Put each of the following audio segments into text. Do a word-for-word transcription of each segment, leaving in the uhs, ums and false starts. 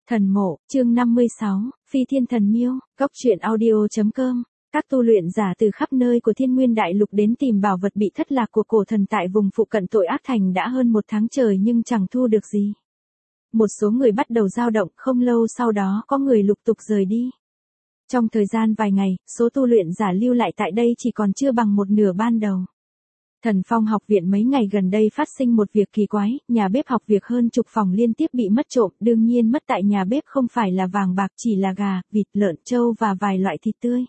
Thần mộ, chương năm mươi sáu, Phi Thiên Thần Miêu, Góc truyện audio.com. Các tu luyện giả từ khắp nơi của Thiên Nguyên Đại Lục đến tìm bảo vật bị thất lạc của cổ thần tại vùng phụ cận Tội Ác Thành đã hơn một tháng trời nhưng chẳng thu được gì. Một số người bắt đầu dao động, không lâu sau đó có người lục tục rời đi. Trong thời gian vài ngày, số tu luyện giả lưu lại tại đây chỉ còn chưa bằng một nửa ban đầu. Thần Phong học viện mấy ngày gần đây phát sinh một việc kỳ quái, nhà bếp học việc hơn chục phòng liên tiếp bị mất trộm, đương nhiên mất tại nhà bếp không phải là vàng bạc chỉ là gà, vịt, lợn, trâu và vài loại thịt tươi.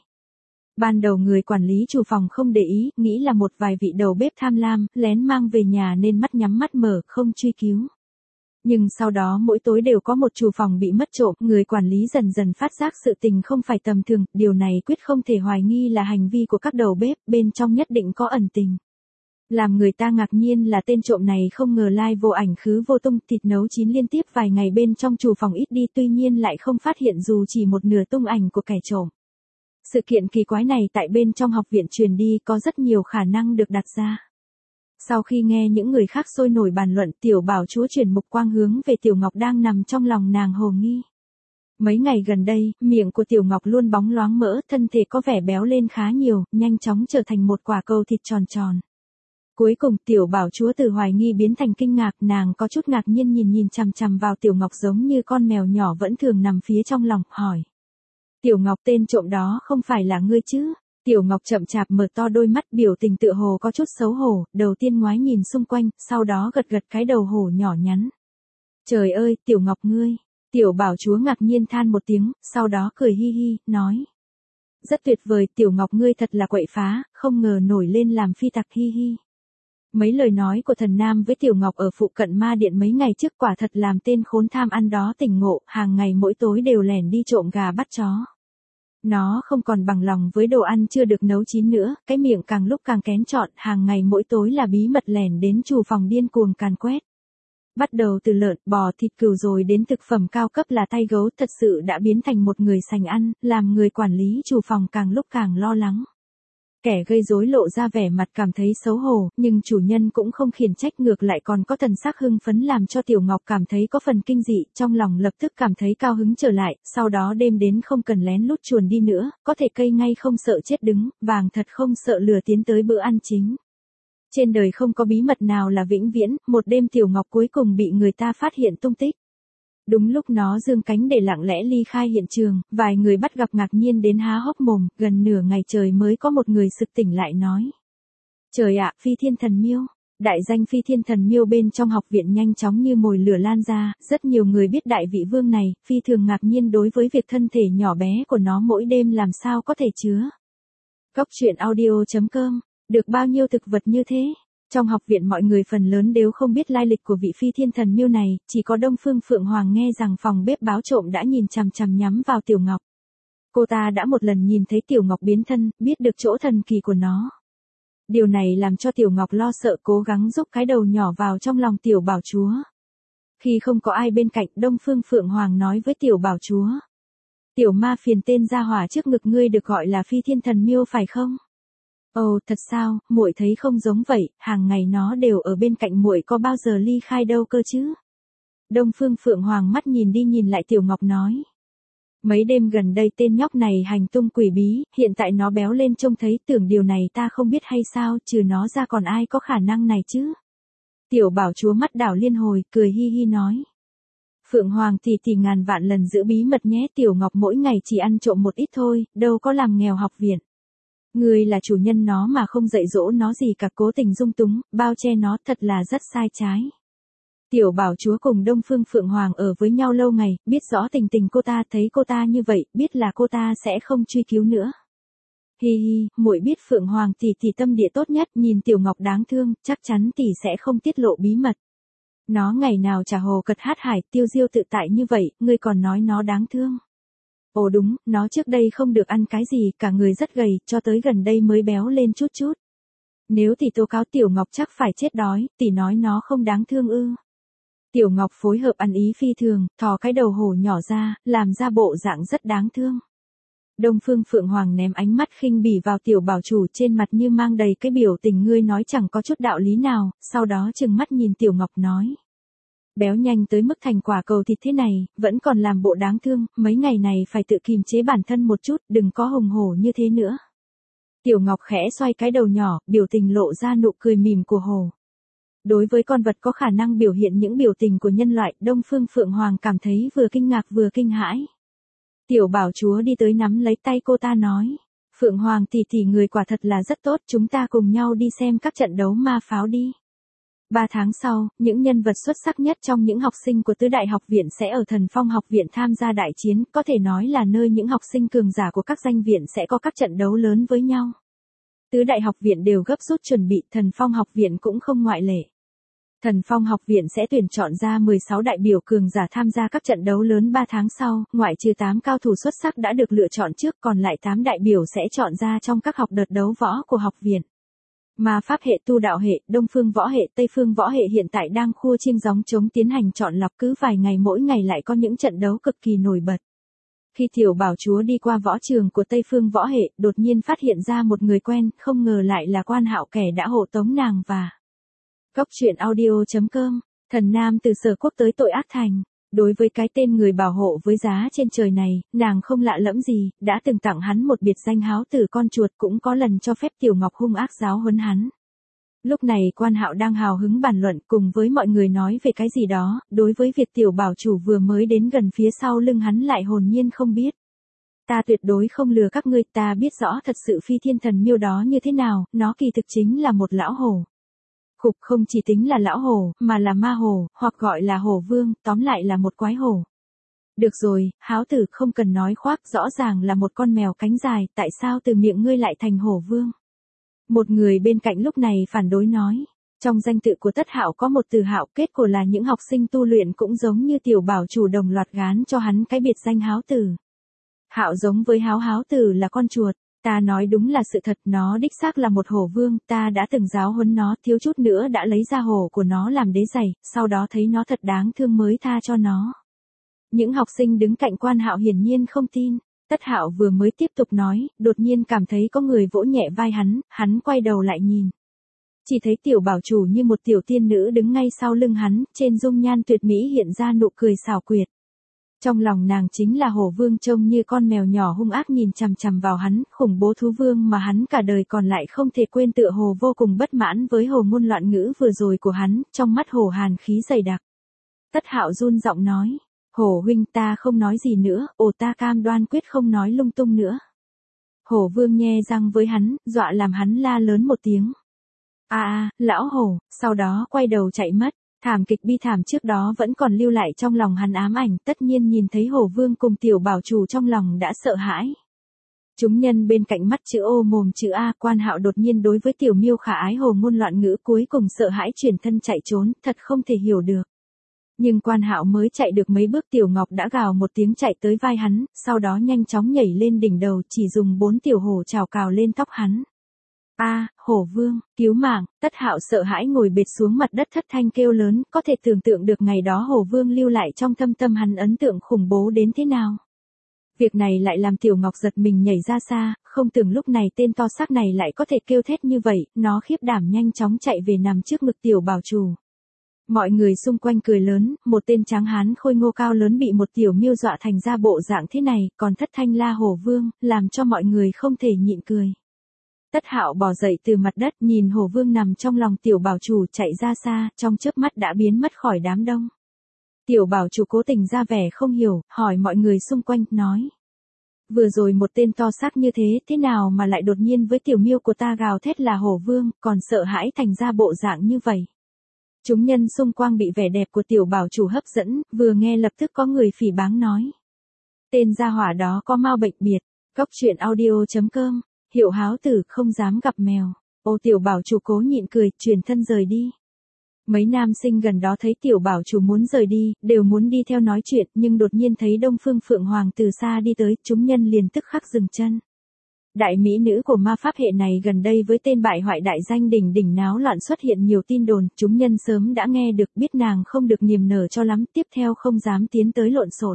Ban đầu người quản lý chủ phòng không để ý, nghĩ là một vài vị đầu bếp tham lam, lén mang về nhà nên mắt nhắm mắt mở, không truy cứu. Nhưng sau đó mỗi tối đều có một chủ phòng bị mất trộm, người quản lý dần dần phát giác sự tình không phải tầm thường, điều này quyết không thể hoài nghi là hành vi của các đầu bếp, bên trong nhất định có ẩn tình. Làm người ta ngạc nhiên là tên trộm này không ngờ lai vô ảnh khứ vô tung, thịt nấu chín liên tiếp vài ngày bên trong chủ phòng ít đi tuy nhiên lại không phát hiện dù chỉ một nửa tung ảnh của kẻ trộm. Sự kiện kỳ quái này tại bên trong học viện truyền đi có rất nhiều khả năng được đặt ra. Sau khi nghe những người khác sôi nổi bàn luận, Tiểu Bảo Chúa chuyển mục quang hướng về Tiểu Ngọc đang nằm trong lòng nàng hồ nghi. Mấy ngày gần đây, miệng của Tiểu Ngọc luôn bóng loáng mỡ, thân thể có vẻ béo lên khá nhiều, nhanh chóng trở thành một quả cầu thịt tròn tròn. Cuối cùng Tiểu Bảo Chúa từ hoài nghi biến thành kinh ngạc, nàng có chút ngạc nhiên nhìn nhìn chằm chằm vào Tiểu Ngọc giống như con mèo nhỏ vẫn thường nằm phía trong lòng, hỏi. Tiểu Ngọc, tên trộm đó không phải là ngươi chứ? Tiểu Ngọc chậm chạp mở to đôi mắt, biểu tình tựa hồ có chút xấu hổ, đầu tiên ngoái nhìn xung quanh, sau đó gật gật cái đầu hổ nhỏ nhắn. Trời ơi, Tiểu Ngọc ngươi! Tiểu Bảo Chúa ngạc nhiên than một tiếng, sau đó cười hi hi, nói. Rất tuyệt vời, Tiểu Ngọc ngươi thật là quậy phá, không ngờ nổi lên làm phi tặc hi hi. Mấy lời nói của thần Nam với Tiểu Ngọc ở phụ cận ma điện mấy ngày trước quả thật làm tên khốn tham ăn đó tỉnh ngộ, hàng ngày mỗi tối đều lẻn đi trộm gà bắt chó. Nó không còn bằng lòng với đồ ăn chưa được nấu chín nữa, cái miệng càng lúc càng kén chọn, hàng ngày mỗi tối là bí mật lẻn đến chủ phòng điên cuồng càn quét. Bắt đầu từ lợn, bò, thịt cừu rồi đến thực phẩm cao cấp là tay gấu, thật sự đã biến thành một người sành ăn, làm người quản lý chủ phòng càng lúc càng lo lắng. Kẻ gây rối lộ ra vẻ mặt cảm thấy xấu hổ, nhưng chủ nhân cũng không khiển trách, ngược lại còn có thần sắc hưng phấn làm cho Tiểu Ngọc cảm thấy có phần kinh dị, trong lòng lập tức cảm thấy cao hứng trở lại, sau đó đêm đến không cần lén lút chuồn đi nữa, có thể cây ngay không sợ chết đứng, vàng thật không sợ lừa tiến tới bữa ăn chính. Trên đời không có bí mật nào là vĩnh viễn, một đêm Tiểu Ngọc cuối cùng bị người ta phát hiện tung tích. Đúng lúc nó giương cánh để lặng lẽ ly khai hiện trường, vài người bắt gặp ngạc nhiên đến há hốc mồm, gần nửa ngày trời mới có một người sực tỉnh lại nói. Trời ạ, Phi Thiên Thần Miêu! Đại danh Phi Thiên Thần Miêu bên trong học viện nhanh chóng như mồi lửa lan ra, rất nhiều người biết đại vị vương này, phi thường ngạc nhiên đối với việc thân thể nhỏ bé của nó mỗi đêm làm sao có thể chứa. Góc truyện audio.com, được bao nhiêu thực vật như thế? Trong học viện mọi người phần lớn đều không biết lai lịch của vị Phi Thiên Thần Miêu này, chỉ có Đông Phương Phượng Hoàng nghe rằng phòng bếp báo trộm đã nhìn chằm chằm nhắm vào Tiểu Ngọc. Cô ta đã một lần nhìn thấy Tiểu Ngọc biến thân, biết được chỗ thần kỳ của nó. Điều này làm cho Tiểu Ngọc lo sợ, cố gắng rúc cái đầu nhỏ vào trong lòng Tiểu Bảo Chúa. Khi không có ai bên cạnh, Đông Phương Phượng Hoàng nói với Tiểu Bảo Chúa. Tiểu ma phiền, tên gia hỏa trước ngực ngươi được gọi là Phi Thiên Thần Miêu phải không? Ồ, thật sao, muội thấy không giống vậy, hàng ngày nó đều ở bên cạnh muội, có bao giờ ly khai đâu cơ chứ? Đông Phương Phượng Hoàng mắt nhìn đi nhìn lại Tiểu Ngọc nói. Mấy đêm gần đây tên nhóc này hành tung quỷ bí, hiện tại nó béo lên trông thấy, tưởng điều này ta không biết hay sao, trừ nó ra còn ai có khả năng này chứ? Tiểu Bảo Chúa mắt đảo liên hồi, cười hi hi nói. Phượng Hoàng tỷ tỷ ngàn vạn lần giữ bí mật nhé, Tiểu Ngọc mỗi ngày chỉ ăn trộm một ít thôi, đâu có làm nghèo học viện. Ngươi là chủ nhân nó mà không dạy dỗ nó gì cả, cố tình dung túng, bao che nó, thật là rất sai trái. Tiểu Bảo Chúa cùng Đông Phương Phượng Hoàng ở với nhau lâu ngày, biết rõ tình tình cô ta, thấy cô ta như vậy, biết là cô ta sẽ không truy cứu nữa. Hi hi, muội biết Phượng Hoàng tỷ tỷ tâm địa tốt nhất, nhìn Tiểu Ngọc đáng thương, chắc chắn tỷ sẽ không tiết lộ bí mật. Nó ngày nào chả hồ cật hát hải, tiêu diêu tự tại như vậy, ngươi còn nói nó đáng thương. Ồ đúng, nó trước đây không được ăn cái gì, cả người rất gầy, cho tới gần đây mới béo lên chút chút. Nếu tỷ tố cáo Tiểu Ngọc chắc phải chết đói, tỷ nói nó không đáng thương ư. Tiểu Ngọc phối hợp ăn ý phi thường, thò cái đầu hổ nhỏ ra, làm ra bộ dạng rất đáng thương. Đông Phương Phượng Hoàng ném ánh mắt khinh bỉ vào Tiểu Bảo Chủ, trên mặt như mang đầy cái biểu tình ngươi nói chẳng có chút đạo lý nào, sau đó trừng mắt nhìn Tiểu Ngọc nói. Béo nhanh tới mức thành quả cầu thịt thế này, vẫn còn làm bộ đáng thương, mấy ngày này phải tự kìm chế bản thân một chút, đừng có hùng hổ như thế nữa. Tiểu Ngọc khẽ xoay cái đầu nhỏ, biểu tình lộ ra nụ cười mỉm của hổ. Đối với con vật có khả năng biểu hiện những biểu tình của nhân loại, Đông Phương Phượng Hoàng cảm thấy vừa kinh ngạc vừa kinh hãi. Tiểu Bảo Chúa đi tới nắm lấy tay cô ta nói. Phượng Hoàng tỷ tỷ người quả thật là rất tốt, chúng ta cùng nhau đi xem các trận đấu ma pháo đi. Ba tháng sau, những nhân vật xuất sắc nhất trong những học sinh của Tứ Đại học viện sẽ ở Thần Phong học viện tham gia đại chiến, có thể nói là nơi những học sinh cường giả của các danh viện sẽ có các trận đấu lớn với nhau. Tứ Đại học viện đều gấp rút chuẩn bị, Thần Phong học viện cũng không ngoại lệ. Thần Phong học viện sẽ tuyển chọn ra mười sáu đại biểu cường giả tham gia các trận đấu lớn ba tháng sau, ngoại trừ tám cao thủ xuất sắc đã được lựa chọn trước, còn lại tám đại biểu sẽ chọn ra trong các học đợt đấu võ của học viện. Ma pháp hệ, tu đạo hệ, Đông phương võ hệ, Tây phương võ hệ hiện tại đang khua chiêng gióng trống tiến hành chọn lọc, cứ vài ngày mỗi ngày lại có những trận đấu cực kỳ nổi bật. Khi Tiểu Bảo Chúa đi qua võ trường của Tây phương võ hệ, đột nhiên phát hiện ra một người quen, không ngờ lại là Quan Hạo, kẻ đã hộ tống nàng và Cốc truyện audio chấm com, thần nam từ Sở Quốc tới tội ác thành. Đối với cái tên người bảo hộ với giá trên trời này, nàng không lạ lẫm gì, đã từng tặng hắn một biệt danh háo tử con chuột, cũng có lần cho phép Tiểu Ngọc hung ác giáo huấn hắn. Lúc này Quan Hạo đang hào hứng bàn luận cùng với mọi người nói về cái gì đó, đối với việc Tiểu Bảo Chủ vừa mới đến gần phía sau lưng hắn lại hồn nhiên không biết. Ta tuyệt đối không lừa các ngươi, ta biết rõ thật sự phi thiên thần miêu đó như thế nào, nó kỳ thực chính là một lão hổ. Khục, không chỉ tính là lão hổ, mà là ma hổ, hoặc gọi là hổ vương, tóm lại là một quái hổ. Được rồi, háo tử không cần nói khoác, rõ ràng là một con mèo cánh dài, tại sao từ miệng ngươi lại thành hổ vương? Một người bên cạnh lúc này phản đối nói, trong danh tự của Tất Hạo có một từ Hạo, kết quả là những học sinh tu luyện cũng giống như Tiểu Bảo Chủ đồng loạt gán cho hắn cái biệt danh háo tử. Hạo giống với háo, háo tử là con chuột. Ta nói đúng là sự thật, nó đích xác là một hổ vương, ta đã từng giáo huấn nó, thiếu chút nữa đã lấy ra hổ của nó làm đế giày, sau đó thấy nó thật đáng thương mới tha cho nó. Những học sinh đứng cạnh Quan Hạo hiển nhiên không tin. Tất Hạo vừa mới tiếp tục nói, đột nhiên cảm thấy có người vỗ nhẹ vai hắn, hắn quay đầu lại nhìn. Chỉ thấy Tiểu Bảo Chủ như một tiểu tiên nữ đứng ngay sau lưng hắn, trên dung nhan tuyệt mỹ hiện ra nụ cười xảo quyệt. Trong lòng nàng chính là hổ vương, trông như con mèo nhỏ hung ác nhìn chằm chằm vào hắn, khủng bố thú vương mà hắn cả đời còn lại không thể quên, tựa hồ vô cùng bất mãn với hồ ngôn loạn ngữ vừa rồi của hắn, trong mắt hổ hàn khí dày đặc. Tất Hạo run giọng nói, hổ huynh, ta không nói gì nữa, ồ ta cam đoan quyết không nói lung tung nữa. Hổ vương nhe răng với hắn, dọa làm hắn la lớn một tiếng. A a, lão hổ, sau đó quay đầu chạy mất. Thảm kịch bi thảm trước đó vẫn còn lưu lại trong lòng hắn ám ảnh, tất nhiên nhìn thấy hổ vương cùng Tiểu Bảo Chủ trong lòng đã sợ hãi. Chúng nhân bên cạnh mắt chữ ô mồm chữ A, Quan Hạo đột nhiên đối với tiểu miêu khả ái hồ ngôn loạn ngữ, cuối cùng sợ hãi chuyển thân chạy trốn, thật không thể hiểu được. Nhưng Quan Hạo mới chạy được mấy bước, Tiểu Ngọc đã gào một tiếng chạy tới vai hắn, sau đó nhanh chóng nhảy lên đỉnh đầu, chỉ dùng bốn tiểu hổ trào cào lên tóc hắn. A, à, hổ vương, cứu mạng! Tất Hạo sợ hãi ngồi bệt xuống mặt đất thất thanh kêu lớn, có thể tưởng tượng được ngày đó hổ vương lưu lại trong thâm tâm hắn ấn tượng khủng bố đến thế nào. Việc này lại làm Tiểu Ngọc giật mình nhảy ra xa, không tưởng lúc này tên to xác này lại có thể kêu thét như vậy, nó khiếp đảm nhanh chóng chạy về nằm trước ngực Tiểu Bảo Chủ. Mọi người xung quanh cười lớn, một tên tráng hán khôi ngô cao lớn bị một tiểu miêu dọa thành ra bộ dạng thế này, còn thất thanh la hổ vương, làm cho mọi người không thể nhịn cười. Tất Hạo bò dậy từ mặt đất, nhìn hổ vương nằm trong lòng Tiểu Bảo Chủ chạy ra xa, trong chớp mắt đã biến mất khỏi đám đông. Tiểu Bảo Chủ cố tình ra vẻ không hiểu, hỏi mọi người xung quanh, nói. Vừa rồi một tên to xác như thế, thế nào mà lại đột nhiên với tiểu miêu của ta gào thét là hổ vương, còn sợ hãi thành ra bộ dạng như vậy. Chúng nhân xung quanh bị vẻ đẹp của Tiểu Bảo Chủ hấp dẫn, vừa nghe lập tức có người phỉ báng nói. Tên gia hỏa đó có mau bệnh biệt, cốc truyện audio chấm com. Hiệu háo tử không dám gặp mèo. Ô Tiểu Bảo Chủ cố nhịn cười, chuyển thân rời đi. Mấy nam sinh gần đó thấy Tiểu Bảo Chủ muốn rời đi, đều muốn đi theo nói chuyện, nhưng đột nhiên thấy Đông Phương Phượng Hoàng từ xa đi tới, chúng nhân liền tức khắc dừng chân. Đại mỹ nữ của ma pháp hệ này gần đây với tên bại hoại đại danh đỉnh đỉnh náo loạn xuất hiện nhiều tin đồn, chúng nhân sớm đã nghe được, biết nàng không được niềm nở cho lắm, tiếp theo không dám tiến tới lộn xộn.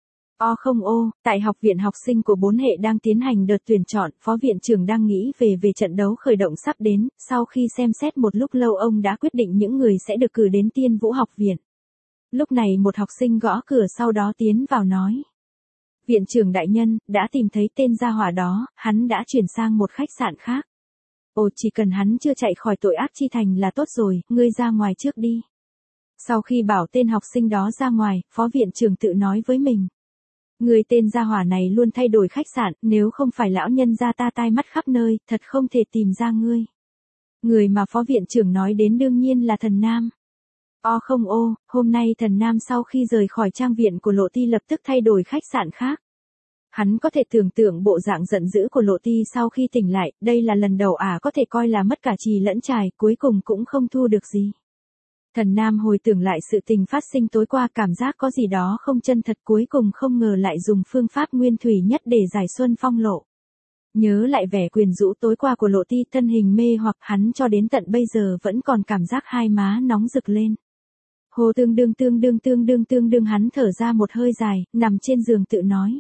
O không ô, tại học viện học sinh của bốn hệ đang tiến hành đợt tuyển chọn, phó viện trưởng đang nghĩ về về trận đấu khởi động sắp đến, sau khi xem xét một lúc lâu ông đã quyết định những người sẽ được cử đến Tiên Vũ học viện. Lúc này một học sinh gõ cửa sau đó tiến vào nói. Viện trưởng đại nhân, đã tìm thấy tên gia hỏa đó, hắn đã chuyển sang một khách sạn khác. Ồ, chỉ cần hắn chưa chạy khỏi tội ác chi thành là tốt rồi, ngươi ra ngoài trước đi. Sau khi bảo tên học sinh đó ra ngoài, phó viện trưởng tự nói với mình. Người tên gia hỏa này luôn thay đổi khách sạn, nếu không phải lão nhân gia ta tai mắt khắp nơi, thật không thể tìm ra ngươi. Người mà phó viện trưởng nói đến đương nhiên là Thần Nam. O không ô, hôm nay Thần Nam sau khi rời khỏi trang viện của Lộ Ti lập tức thay đổi khách sạn khác. Hắn có thể tưởng tượng bộ dạng giận dữ của Lộ Ti sau khi tỉnh lại, đây là lần đầu ả có thể coi là mất cả trì lẫn trài, cuối cùng cũng không thu được gì. Thần Nam hồi tưởng lại sự tình phát sinh tối qua, cảm giác có gì đó không chân thật, cuối cùng không ngờ lại dùng phương pháp nguyên thủy nhất để giải Xuân Phong lộ. Nhớ lại vẻ quyền rũ tối qua của Lộ Ti, thân hình mê hoặc hắn cho đến tận bây giờ vẫn còn cảm giác hai má nóng rực lên. Hồ tương đương tương đương tương đương tương đương hắn thở ra một hơi dài, nằm trên giường tự nói.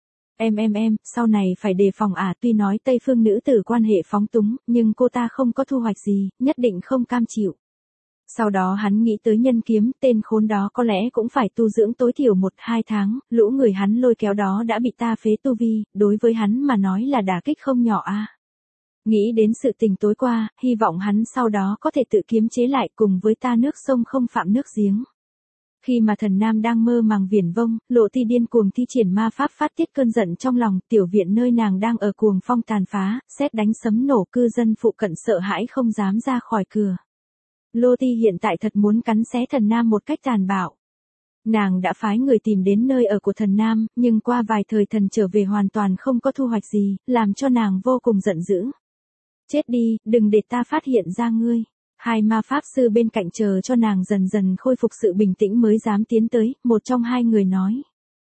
Em em em, sau này phải đề phòng ả, tuy nói Tây phương nữ tử quan hệ phóng túng, nhưng cô ta không có thu hoạch gì, nhất định không cam chịu. Sau đó hắn nghĩ tới Nhân Kiếm, tên khốn đó có lẽ cũng phải tu dưỡng tối thiểu một hai tháng, lũ người hắn lôi kéo đó đã bị ta phế tu vi, đối với hắn mà nói là đả kích không nhỏ a. À. Nghĩ đến sự tình tối qua, hy vọng hắn sau đó có thể tự kiềm chế lại, cùng với ta nước sông không phạm nước giếng. Khi mà Thần Nam đang mơ màng viển vông, Lộ Ti điên cuồng thi triển ma pháp phát tiết cơn giận trong lòng, tiểu viện nơi nàng đang ở cuồng phong tàn phá, sét đánh sấm nổ, cư dân phụ cận sợ hãi không dám ra khỏi cửa. Lộ Ti hiện tại thật muốn cắn xé Thần Nam một cách tàn bạo. Nàng đã phái người tìm đến nơi ở của Thần Nam, nhưng qua vài thời thần trở về hoàn toàn không có thu hoạch gì, làm cho nàng vô cùng giận dữ. Chết đi, đừng để ta phát hiện ra ngươi. Hai ma pháp sư bên cạnh chờ cho nàng dần dần khôi phục sự bình tĩnh mới dám tiến tới, một trong hai người nói.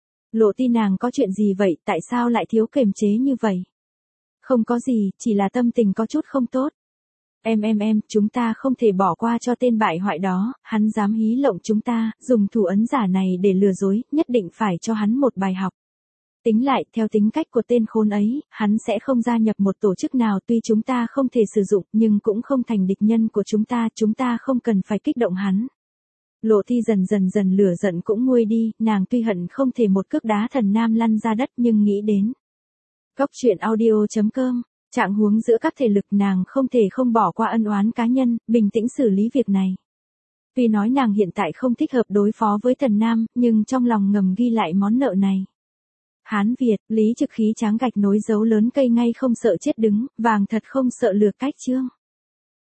Lộ Ti, nàng có chuyện gì vậy, tại sao lại thiếu kiềm chế như vậy? Không có gì, chỉ là tâm tình có chút không tốt. Em em em, chúng ta không thể bỏ qua cho tên bại hoại đó, hắn dám hí lộng chúng ta, dùng thủ ấn giả này để lừa dối, nhất định phải cho hắn một bài học. Tính lại, theo tính cách của tên khốn ấy, hắn sẽ không gia nhập một tổ chức nào, tuy chúng ta không thể sử dụng, nhưng cũng không thành địch nhân của chúng ta, chúng ta không cần phải kích động hắn. Lộ Ti dần dần dần lửa giận cũng nguôi đi, nàng tuy hận không thể một cước đá Thần Nam lăn ra đất nhưng nghĩ đến. Góc truyện audio chấm com, trạng huống giữa các thể lực, nàng không thể không bỏ qua ân oán cá nhân, bình tĩnh xử lý việc này. Tuy nói nàng hiện tại không thích hợp đối phó với Thần Nam, nhưng trong lòng ngầm ghi lại món nợ này. Hán Việt, Lý Trực Khí tráng gạch nối dấu lớn cây ngay không sợ chết đứng, vàng thật không sợ lừa cách chương.